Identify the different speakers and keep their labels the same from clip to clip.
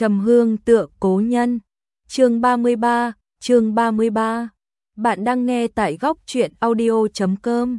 Speaker 1: Trầm hương tựa cố nhân. Chương 33. Bạn đang nghe tại góc truyện audio.com.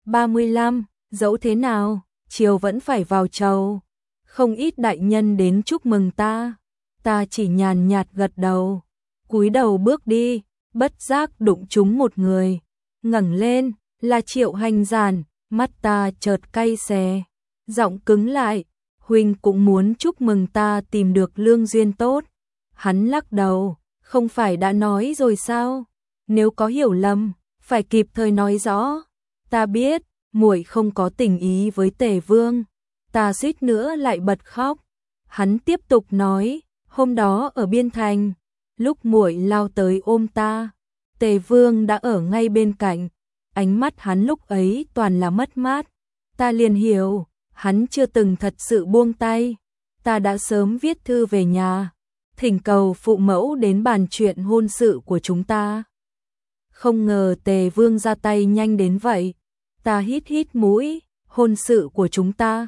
Speaker 1: 35. Dẫu thế nào, chiều vẫn phải vào chầu. Không ít đại nhân đến chúc mừng ta. Ta chỉ nhàn nhạt gật đầu, cúi đầu bước đi, bất giác đụng trúng một người. Ngẩng lên, là Triệu Hành Giản, mắt ta chợt cay xè, giọng cứng lại, huynh cũng muốn chúc mừng ta tìm được lương duyên tốt. Hắn lắc đầu, không phải đã nói rồi sao? Nếu có hiểu lầm, phải kịp thời nói rõ. Ta biết, muội không có tình ý với Tề Vương. Ta suýt nữa lại bật khóc. Hắn tiếp tục nói, hôm đó ở Biên Thành, lúc muội lao tới ôm ta, Tề Vương đã ở ngay bên cạnh. Ánh mắt hắn lúc ấy toàn là mất mát. Ta liền hiểu, hắn chưa từng thật sự buông tay. Ta đã sớm viết thư về nhà, thỉnh cầu phụ mẫu đến bàn chuyện hôn sự của chúng ta. Không ngờ Tề Vương ra tay nhanh đến vậy. Ta hít hít mũi, hôn sự của chúng ta,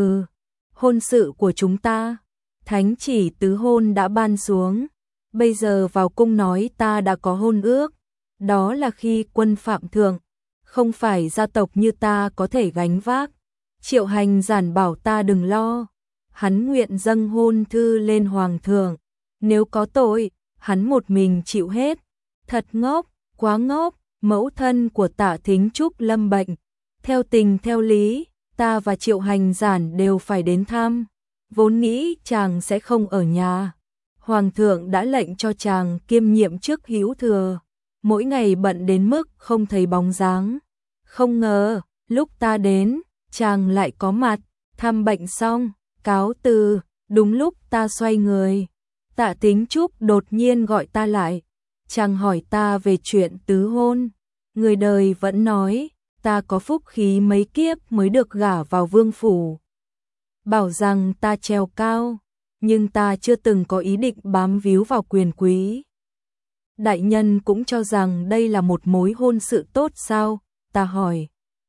Speaker 1: hôn sự của chúng ta. Thánh chỉ tứ hôn đã ban xuống, bây giờ vào cung nói ta đã có hôn ước. Đó là khi quân phạm thượng, không phải gia tộc như ta có thể gánh vác. Triệu Hành Giản bảo ta đừng lo, hắn nguyện dâng hôn thư lên hoàng thượng. Nếu có tội, hắn một mình chịu hết. Thật ngốc, quá ngốc. Mẫu thân của Tạ Thính Trúc lâm bệnh, theo tình theo lý, ta và Triệu Hành Giản đều phải đến thăm. Vốn nghĩ chàng sẽ không ở nhà. Hoàng thượng đã lệnh cho chàng kiêm nhiệm chức hữu thừa, mỗi ngày bận đến mức không thấy bóng dáng. Không ngờ, lúc ta đến, chàng lại có mặt. Thăm bệnh xong, cáo từ, đúng lúc ta xoay người, Tạ Thính Trúc đột nhiên gọi ta lại. Chàng hỏi ta về chuyện tứ hôn. Người đời vẫn nói, ta có phúc khí mấy kiếp mới được gả vào vương phủ. Bảo rằng ta trèo cao, nhưng ta chưa từng có ý định bám víu vào quyền quý. Đại nhân cũng cho rằng đây là một mối hôn sự tốt sao? Ta hỏi.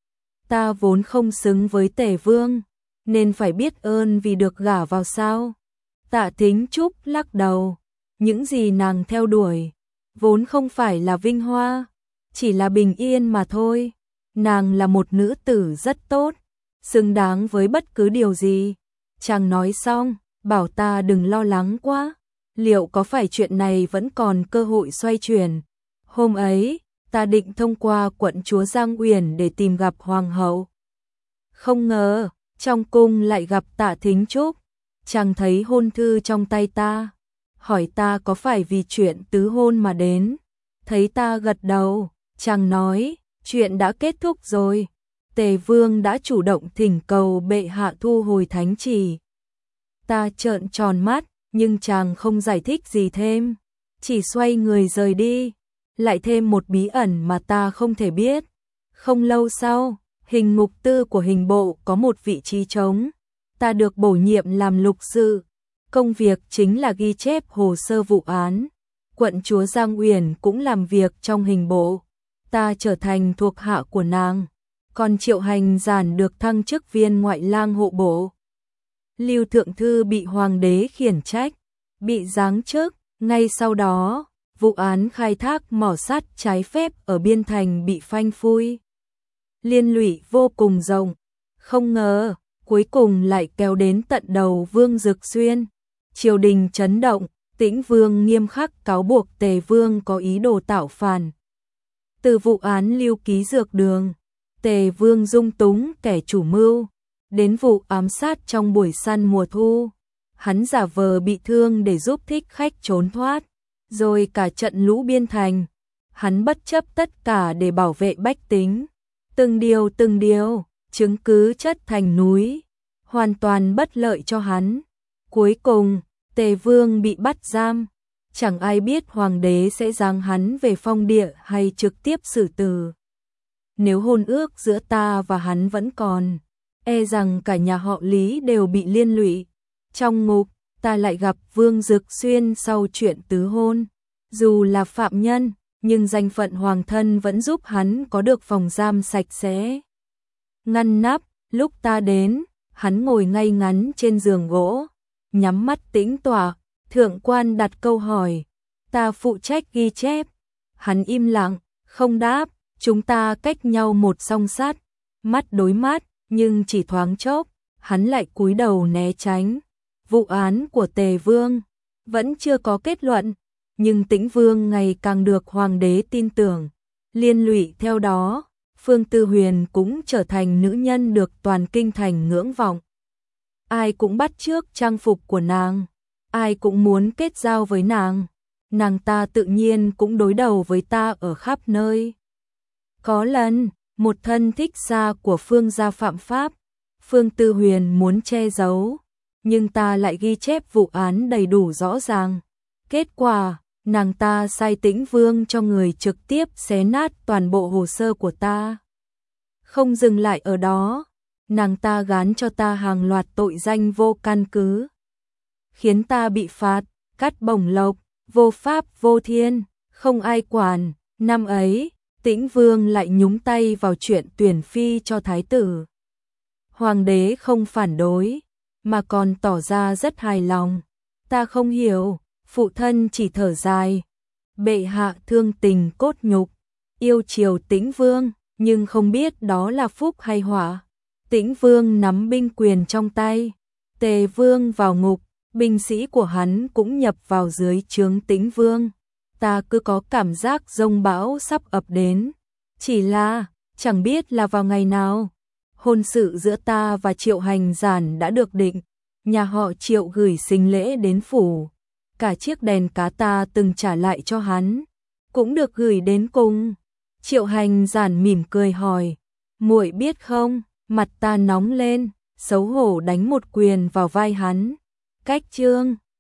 Speaker 1: Ta vốn không xứng với Tề Vương, nên phải biết ơn vì được gả vào sao? Tạ Thính Trúc lắc đầu, những gì nàng theo đuổi vốn không phải là vinh hoa, chỉ là bình yên mà thôi. Nàng là một nữ tử rất tốt, xứng đáng với bất cứ điều gì. Chàng nói xong, bảo ta đừng lo lắng quá, liệu có phải chuyện này vẫn còn cơ hội xoay chuyển. Hôm ấy, ta định thông qua quận chúa Giang Uyển để tìm gặp hoàng hậu. Không ngờ, trong cung lại gặp Tạ Thính Trúc. Chàng thấy hôn thư trong tay ta, hỏi ta có phải vì chuyện tứ hôn mà đến. Thấy ta gật đầu, chàng nói, chuyện đã kết thúc rồi. Tề Vương đã chủ động thỉnh cầu bệ hạ thu hồi thánh chỉ. Ta trợn tròn mắt, nhưng chàng không giải thích gì thêm, chỉ xoay người rời đi. Lại thêm một bí ẩn mà ta không thể biết. Không lâu sau, hình mục tư của hình bộ có một vị trí trống. Ta được bổ nhiệm làm lục sự. Công việc chính là ghi chép hồ sơ vụ án. Quận chúa Giang Uyển cũng làm việc trong hình bộ. Ta trở thành thuộc hạ của nàng. Còn Triệu Hành Giản được thăng chức viên ngoại lang hộ bộ. Lưu Thượng Thư bị hoàng đế khiển trách, bị giáng chức. Ngay sau đó, vụ án khai thác mỏ sắt trái phép ở Biên Thành bị phanh phui. Liên lụy vô cùng rộng. Không ngờ, cuối cùng lại kéo đến tận đầu Vương Dực Xuyên. Triều đình chấn động, Tĩnh Vương nghiêm khắc cáo buộc Tề Vương có ý đồ tạo phản. Từ vụ án Lưu Ký Dược Đường, Tề Vương dung túng kẻ chủ mưu, đến vụ ám sát trong buổi săn mùa thu, hắn giả vờ bị thương để giúp thích khách trốn thoát, rồi cả trận lũ Biên Thành, hắn bất chấp tất cả để bảo vệ bách tính. Từng điều, chứng cứ chất thành núi, hoàn toàn bất lợi cho hắn. Cuối cùng, Tề Vương bị bắt giam, chẳng ai biết hoàng đế sẽ giáng hắn về phong địa hay trực tiếp xử tử. Nếu hôn ước giữa ta và hắn vẫn còn, e rằng cả nhà họ Lý đều bị liên lụy. Trong ngục, ta lại gặp Vương Dực Xuyên sau chuyện tứ hôn. Dù là phạm nhân, nhưng danh phận hoàng thân vẫn giúp hắn có được phòng giam sạch sẽ, ngăn nắp. Lúc ta đến, hắn ngồi ngay ngắn trên giường gỗ, nhắm mắt tĩnh tọa, Thượng quan đặt câu hỏi, ta phụ trách ghi chép. Hắn im lặng, không đáp, chúng ta cách nhau một song sắt, mắt đối mắt, nhưng chỉ thoáng chốc, hắn lại cúi đầu né tránh. Vụ án của Tề Vương vẫn chưa có kết luận, nhưng Tĩnh Vương ngày càng được hoàng đế tin tưởng. Liên lụy theo đó, Phương Tư Huyền cũng trở thành nữ nhân được toàn kinh thành ngưỡng vọng. Ai cũng bắt chước trang phục của nàng, ai cũng muốn kết giao với nàng. Nàng ta tự nhiên cũng đối đầu với ta ở khắp nơi. Có lần, một thân thích gia của Phương gia phạm pháp, Phương Tư Huyền muốn che giấu, nhưng ta lại ghi chép vụ án đầy đủ rõ ràng. Kết quả, nàng ta sai Tĩnh Vương cho người trực tiếp xé nát toàn bộ hồ sơ của ta. Không dừng lại ở đó, nàng ta gán cho ta hàng loạt tội danh vô căn cứ, khiến ta bị phạt, cắt bổng lộc, vô pháp vô thiên, không ai quản. Năm ấy, Tĩnh Vương lại nhúng tay vào chuyện tuyển phi cho thái tử. Hoàng đế không phản đối, mà còn tỏ ra rất hài lòng. Ta không hiểu, phụ thân chỉ thở dài. Bệ hạ thương tình cốt nhục, yêu chiều Tĩnh Vương, nhưng không biết đó là phúc hay họa. Tĩnh Vương nắm binh quyền trong tay, Tề Vương vào ngục, binh sĩ của hắn cũng nhập vào dưới trướng Tĩnh Vương. Ta cứ có cảm giác giông bão sắp ập đến. Chỉ là, chẳng biết là vào ngày nào, hôn sự giữa ta và Triệu Hành Giản đã được định. Nhà họ Triệu gửi sinh lễ đến phủ. Cả chiếc đèn cá ta từng trả lại cho hắn, cũng được gửi đến cùng. Triệu Hành Giản mỉm cười hỏi, muội biết không? Mặt ta nóng lên, xấu hổ đánh một quyền vào vai hắn. Cách chương